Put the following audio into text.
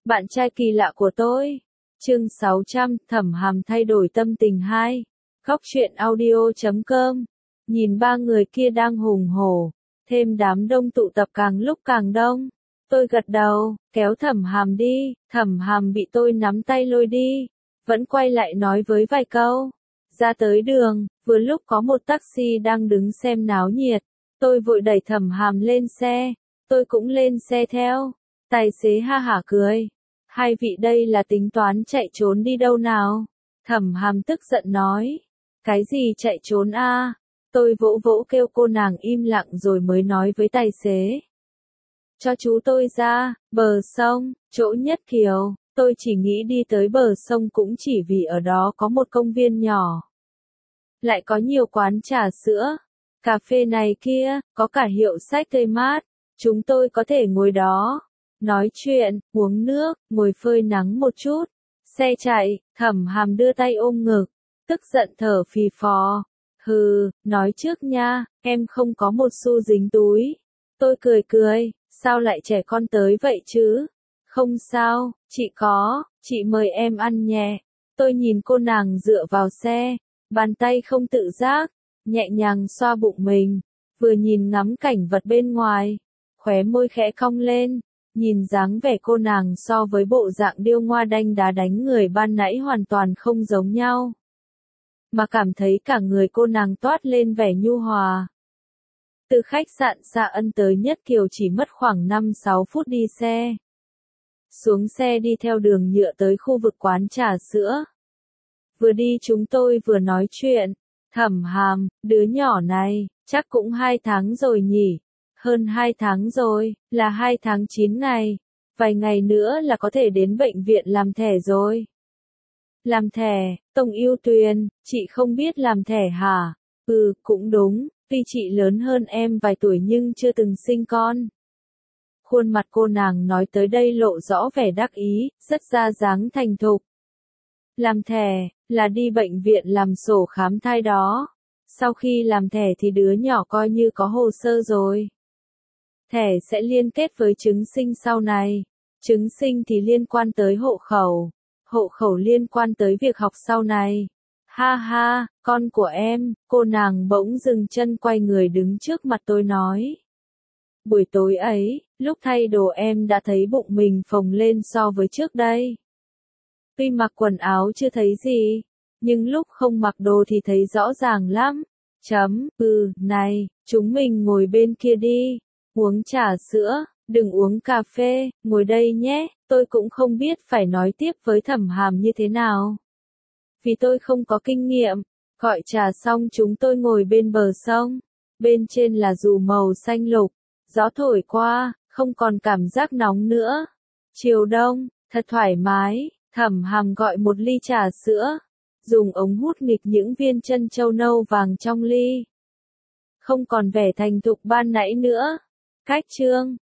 Bạn trai kỳ lạ của tôi. Chương 600, Thẩm Hàm thay đổi tâm tình 2. Góc truyện audio.com. Nhìn ba người kia đang hùng hổ, thêm đám đông tụ tập càng lúc càng đông. Tôi gật đầu, kéo Thẩm Hàm đi, Thẩm Hàm bị tôi nắm tay lôi đi, vẫn quay lại nói với vài câu. Ra tới đường, vừa lúc có một taxi đang đứng xem náo nhiệt. Tôi vội đẩy Thẩm Hàm lên xe, tôi cũng lên xe theo. Tài xế ha hả cười. Hai vị đây là tính toán chạy trốn đi đâu nào? Thẩm Hàm tức giận nói. Cái gì chạy trốn a? Tôi vỗ vỗ kêu cô nàng im lặng rồi mới nói với tài xế. Cho chú tôi ra, bờ sông, chỗ Nhất Kiều. Tôi chỉ nghĩ đi tới bờ sông cũng chỉ vì ở đó có một công viên nhỏ. Lại có nhiều quán trà sữa, cà phê này kia, có cả hiệu sách cây mát. Chúng tôi có thể ngồi đó, nói chuyện, uống nước, ngồi phơi nắng một chút. Xe chạy, Thẩm Hàm đưa tay ôm ngực, tức giận thở phì phò. Hừ, nói trước nha, em không có một xu dính túi. Tôi cười cười, sao lại trẻ con tới vậy chứ? Không sao, chị có, chị mời em ăn nhẹ. Tôi nhìn cô nàng dựa vào xe, bàn tay không tự giác, nhẹ nhàng xoa bụng mình, vừa nhìn ngắm cảnh vật bên ngoài, khóe môi khẽ cong lên, nhìn dáng vẻ cô nàng so với bộ dạng điêu ngoa đanh đá đánh người ban nãy hoàn toàn không giống nhau. Mà cảm thấy cả người cô nàng toát lên vẻ nhu hòa. Từ khách sạn Sa Ân tới Nhất Kiều chỉ mất khoảng 5-6 phút đi xe. Xuống xe đi theo đường nhựa tới khu vực quán trà sữa. Vừa đi chúng tôi vừa nói chuyện. Thẩm Hàm, đứa nhỏ này, chắc cũng 2 tháng rồi nhỉ? Hơn 2 tháng rồi, là 2 tháng 9 ngày. Vài ngày nữa là có thể đến bệnh viện làm thẻ rồi. Làm thẻ, Tông Yêu Tuyền, chị không biết làm thẻ hả? Ừ, cũng đúng, tuy chị lớn hơn em vài tuổi nhưng chưa từng sinh con. Khuôn mặt cô nàng nói tới đây lộ rõ vẻ đắc ý, rất ra dáng thành thục. Làm thẻ, là đi bệnh viện làm sổ khám thai đó. Sau khi làm thẻ thì đứa nhỏ coi như có hồ sơ rồi. Thẻ sẽ liên kết với chứng sinh sau này. Chứng sinh thì liên quan tới hộ khẩu. Hộ khẩu liên quan tới việc học sau này. Ha ha, con của em, cô nàng bỗng dừng chân quay người đứng trước mặt tôi nói. Buổi tối ấy, lúc thay đồ em đã thấy bụng mình phồng lên so với trước đây. Tuy mặc quần áo chưa thấy gì, nhưng lúc không mặc đồ thì thấy rõ ràng lắm. Này, chúng mình ngồi bên kia đi, uống trà sữa, đừng uống cà phê, ngồi đây nhé, tôi cũng không biết phải nói tiếp với Thẩm Hàm như thế nào. Vì tôi không có kinh nghiệm, gọi trà xong chúng tôi ngồi bên bờ sông, bên trên là dù màu xanh lục, gió thổi qua, không còn cảm giác nóng nữa. Chiều đông, thật thoải mái. Thẩm Hàm gọi một ly trà sữa, dùng ống hút nghịch những viên trân châu nâu vàng trong ly. Không còn vẻ thành thục ban nãy nữa. Cách chương